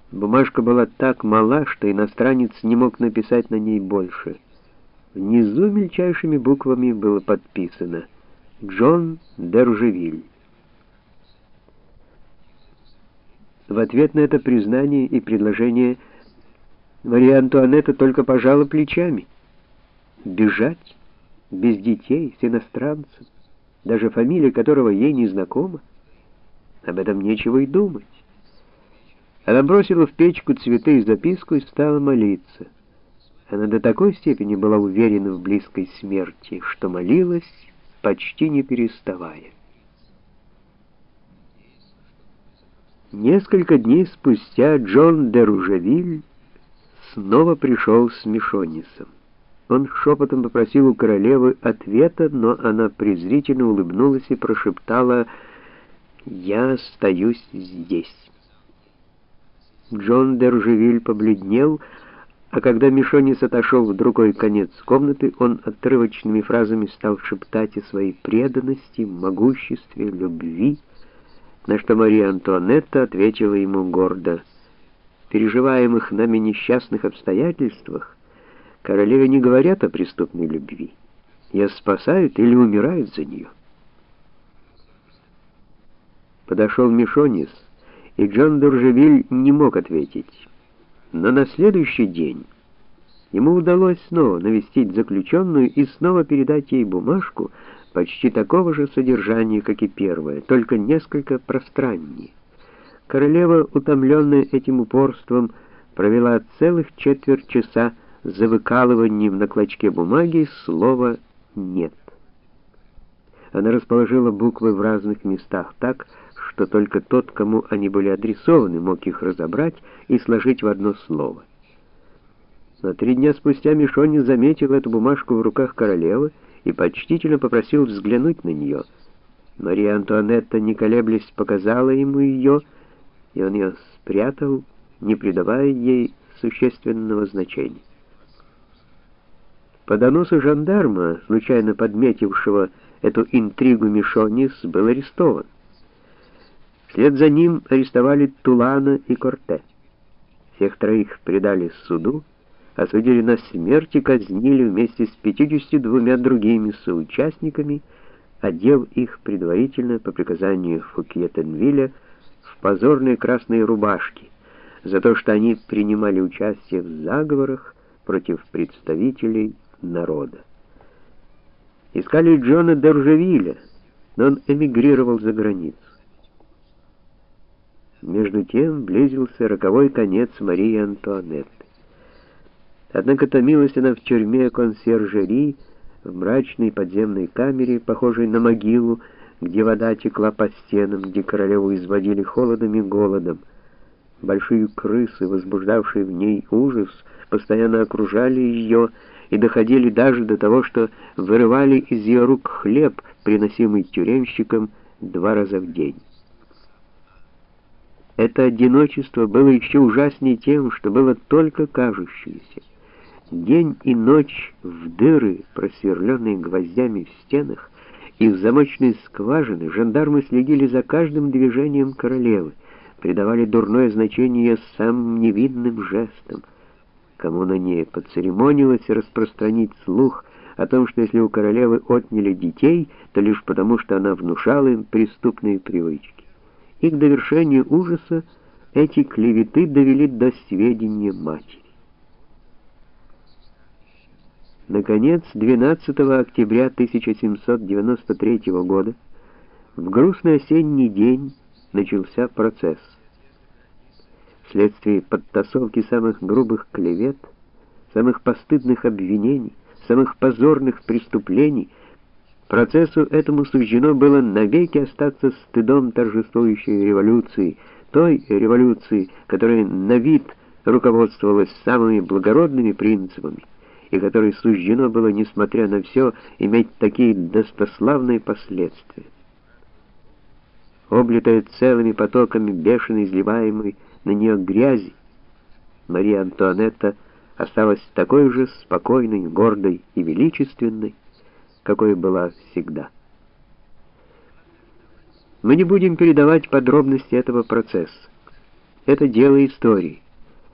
Бумажка была так мала, что иностранец не мог написать на ней больше. Внизу мельчайшими буквами было подписано «Джон Д'Уржевиль». В ответ на это признание и предложение Мария Антуанетта только пожала плечами. Бежать? Без детей, с иностранцем, даже фамилия которого ей не знакома? Об этом нечего и думать. Она бросила в печку цветы и записку и стала молиться. Она до такой степени была уверена в близкой смерти, что молилась, почти не переставая. Несколько дней спустя Джон Д'Уржевиль снова пришел с Мишонисом. Он шепотом попросил у королевы ответа, но она презрительно улыбнулась и прошептала: «Я остаюсь здесь». Джон Д'Уржевиль побледнел, а когда Мишонис отошел в другой конец комнаты, он отрывочными фразами стал шептать о своей преданности, могуществе, любви, на что Мария Антуанетта ответила ему гордо: «В переживаемых нами несчастных обстоятельствах королеве не говорят о преступной любви. Ее спасают или умирают за нее». Подошел Мишонис, и Джон Д'Уржевиль не мог ответить. Но на следующий день ему удалось снова навестить заключенную и снова передать ей бумажку почти такого же содержания, как и первая, только несколько пространнее. Королева, утомленная этим упорством, провела целых четверть часа за выкалыванием на клочке бумаги слова «нет». Она расположила буквы в разных местах так, что только тот, кому они были адресованы, мог их разобрать и сложить в одно слово. Но 3 дня спустя Мишонис заметил эту бумажку в руках королевы и почтительно попросил взглянуть на нее. Мария Антуанетта, не колеблясь, показала ему ее, и он ее спрятал, не придавая ей существенного значения. По доносу жандарма, случайно подметившего эту интригу, Мишонис был арестован. Вслед за ним арестовали Тулана и Корте. Всех троих предали суду, осудили на смерть и казнили вместе с 52 другими соучастниками, одев их предварительно по приказанию Фукье-Тенвиля в позорные красные рубашки за то, что они принимали участие в заговорах против представителей народа. Искали Джона Д'Уржевиля, но он эмигрировал за границу. Между тем близился роковой конец Марии Антуанетты. Однако томилась она в тюрьме консьержери, в мрачной подземной камере, похожей на могилу, где вода текла по стенам, где королеву изводили холодом и голодом. Большие крысы, возбуждавшие в ней ужас, постоянно окружали ее и доходили даже до того, что вырывали из ее рук хлеб, приносимый тюремщикам 2 раза в день. Это одиночество было еще ужаснее тем, что было только кажущееся. День и ночь в дыры, просверленные гвоздями в стенах, и в замочные скважины жандармы следили за каждым движением королевы, придавали дурное значение ее самым невинным жестам. Кому на ней поцеремонилось распространить слух о том, что если у королевы отняли детей, то лишь потому, что она внушала им преступные привычки. И к довершению ужаса эти клеветы довели до сведения матери. Наконец, 12 октября 1793 года, в грустный осенний день, начался процесс. Вследствие подтасовки самых грубых клевет, самых постыдных обвинений, самых позорных преступлений, процессу этому суждено было навеки остаться стыдом торжествующей революции, той революции, которая на вид руководствовалась самыми благородными принципами, и которой суждено было, несмотря на все, иметь такие достославные последствия. Облитая целыми потоками бешено изливаемой на нее грязи, Мария Антуанетта осталась такой же спокойной, гордой и величественной, какой была всегда. Мы не будем передавать подробности этого процесса. это дело истории.